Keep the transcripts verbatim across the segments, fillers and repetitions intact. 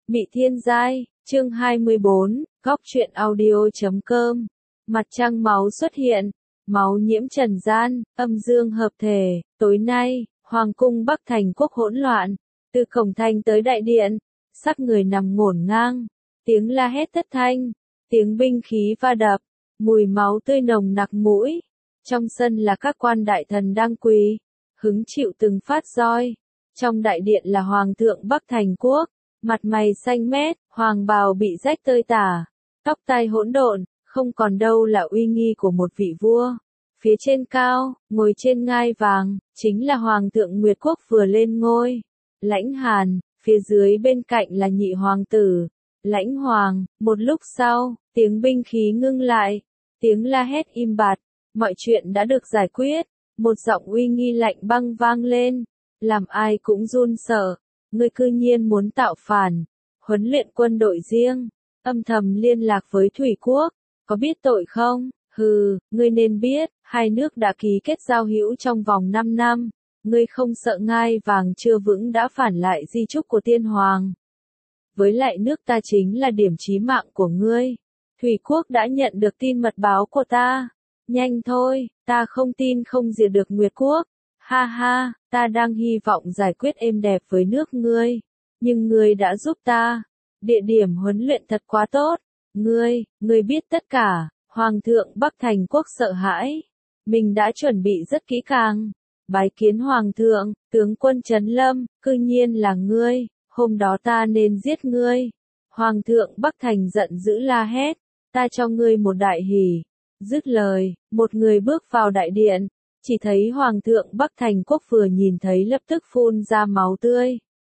Mị Thiên Giai, chương hai mươi bốn, góc truyện audio chấm com. Mặt trăng máu xuất hiện, máu nhiễm trần gian, âm dương hợp thể. Tối nay, Hoàng cung Bắc Thành Quốc hỗn loạn, từ cổng thành tới đại điện, sắc người nằm ngổn ngang, tiếng la hét thất thanh, tiếng binh khí va đập, mùi máu tươi nồng nặc mũi. Trong sân là các quan đại thần đang quỳ, hứng chịu từng phát roi. Trong đại điện là Hoàng thượng Bắc Thành Quốc, mặt mày xanh mét, hoàng bào bị rách tơi tả, tóc tai hỗn độn, không còn đâu là uy nghi của một vị vua. Phía trên cao, ngồi trên ngai vàng, chính là Hoàng thượng Nguyệt Quốc vừa lên ngôi. Lãnh Hàn, phía dưới bên cạnh là nhị hoàng tử, Lãnh Hoàng. Một lúc sau, tiếng binh khí ngưng lại, tiếng la hét im bặt, mọi chuyện đã được giải quyết. Một giọng uy nghi lạnh băng vang lên, làm ai cũng run sợ. Ngươi cư nhiên muốn tạo phản, huấn luyện quân đội riêng, âm thầm liên lạc với Thủy Quốc, có biết tội không? Hừ, ngươi nên biết, hai nước đã ký kết giao hữu trong vòng năm năm, ngươi không sợ ngai vàng chưa vững đã phản lại di chúc của tiên hoàng. Với lại nước ta chính là điểm chí mạng của ngươi. Thủy Quốc đã nhận được tin mật báo của ta. Nhanh thôi, ta không tin không diệt được Nguyệt Quốc. Ha ha, ta đang hy vọng giải quyết êm đẹp với nước ngươi, nhưng ngươi đã giúp ta. Địa điểm huấn luyện thật quá tốt. Ngươi, ngươi biết tất cả. Hoàng thượng Bắc Thành Quốc sợ hãi. Mình đã chuẩn bị rất kỹ càng. Bái kiến Hoàng thượng, tướng quân Trấn Lâm, cư nhiên là ngươi, hôm đó ta nên giết ngươi. Hoàng thượng Bắc Thành giận dữ la hét, ta cho ngươi một đại hỷ. Dứt lời, một người bước vào đại điện. Chỉ thấy Hoàng thượng Bắc Thành Quốc vừa nhìn thấy lập tức phun ra máu tươi.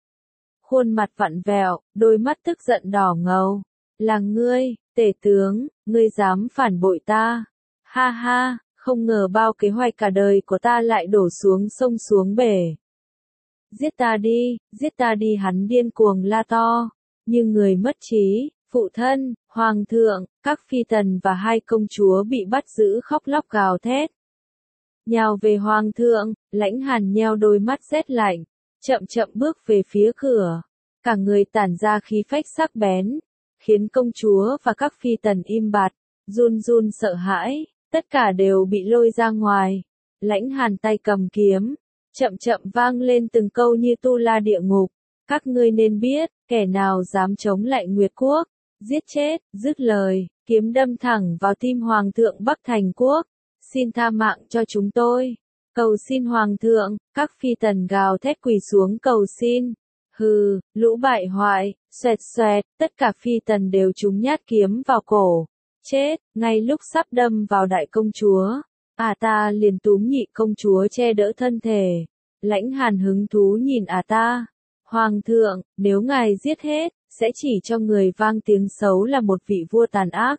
Khuôn mặt vặn vẹo, đôi mắt tức giận đỏ ngầu. Là ngươi, tể tướng, ngươi dám phản bội ta. Ha ha, không ngờ bao kế hoạch cả đời của ta lại đổ xuống sông xuống bể. Giết ta đi, giết ta đi, hắn điên cuồng la to. Như người mất trí, phụ thân, hoàng thượng, các phi tần và hai công chúa bị bắt giữ khóc lóc gào thét. Nhào về Hoàng thượng, Lãnh Hàn nheo đôi mắt rét lạnh, chậm chậm bước về phía cửa. Cả người tản ra khí phách sắc bén, khiến công chúa và các phi tần im bặt, run run sợ hãi, tất cả đều bị lôi ra ngoài. Lãnh Hàn tay cầm kiếm, chậm chậm vang lên từng câu như tu la địa ngục. Các ngươi nên biết, kẻ nào dám chống lại Nguyệt Quốc, giết chết. Dứt lời, kiếm đâm thẳng vào tim Hoàng thượng Bắc Thành Quốc. Xin tha mạng cho chúng tôi. Cầu xin Hoàng thượng, các phi tần gào thét quỳ xuống cầu xin. Hừ, lũ bại hoại, xoẹt xoẹt, tất cả phi tần đều trúng nhát kiếm vào cổ. Chết, ngay lúc sắp đâm vào đại công chúa. À ta liền túm nhị công chúa che đỡ thân thể. Lãnh Hàn hứng thú nhìn à ta. Hoàng thượng, nếu ngài giết hết, sẽ chỉ cho người vang tiếng xấu là một vị vua tàn ác.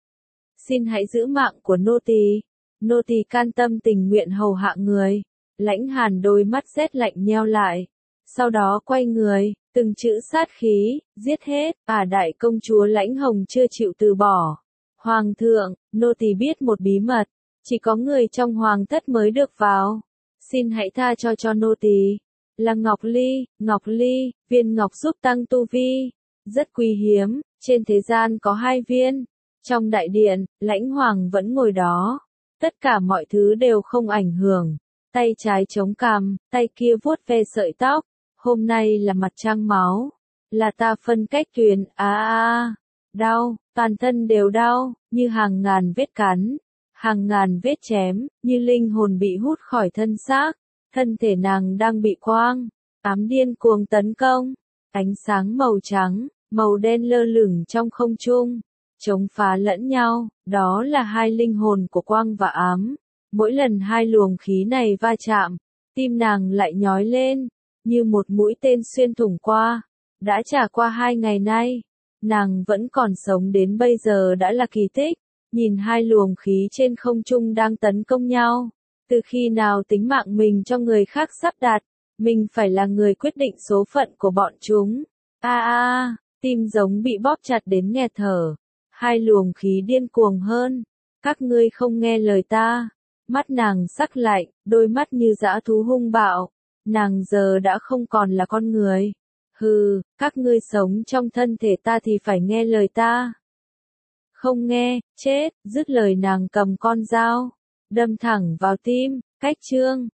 Xin hãy giữ mạng của nô tỳ. Nô tỳ can tâm tình nguyện hầu hạ người. Lãnh Hàn đôi mắt rét lạnh nheo lại. Sau đó quay người, từng chữ sát khí, giết hết. À đại công chúa Lãnh Hồng chưa chịu từ bỏ. Hoàng thượng, nô tỳ biết một bí mật. Chỉ có người trong hoàng thất mới được vào. Xin hãy tha cho cho nô tỳ. Là Ngọc Ly, Ngọc Ly, viên ngọc giúp tăng tu vi. Rất quý hiếm, trên thế gian có hai viên. Trong đại điện, Lãnh Hoàng vẫn ngồi đó. Tất cả mọi thứ đều không ảnh hưởng. Tay trái chống cằm, tay kia vuốt ve sợi tóc. Hôm nay là mặt trăng máu. Là ta phân cách tuyền, à à, đau, toàn thân đều đau, như hàng ngàn vết cắn, hàng ngàn vết chém, như linh hồn bị hút khỏi thân xác. Thân thể nàng đang bị quang, ám điên cuồng tấn công. Ánh sáng màu trắng, màu đen lơ lửng trong không trung, chống phá lẫn nhau, đó là hai linh hồn của quang và ám. Mỗi lần hai luồng khí này va chạm, tim nàng lại nhói lên, như một mũi tên xuyên thủng qua. Đã trải qua hai ngày nay, nàng vẫn còn sống đến bây giờ đã là kỳ tích. Nhìn hai luồng khí trên không trung đang tấn công nhau. Từ khi nào tính mạng mình cho người khác sắp đặt, mình phải là người quyết định số phận của bọn chúng. A a, tim giống bị bóp chặt đến nghẹt thở. Hai luồng khí điên cuồng hơn. Các ngươi không nghe lời ta. Mắt nàng sắc lạnh, đôi mắt như dã thú hung bạo. Nàng giờ đã không còn là con người. Hừ, các ngươi sống trong thân thể ta thì phải nghe lời ta. Không nghe, chết, dứt lời nàng cầm con dao, đâm thẳng vào tim, cách chương.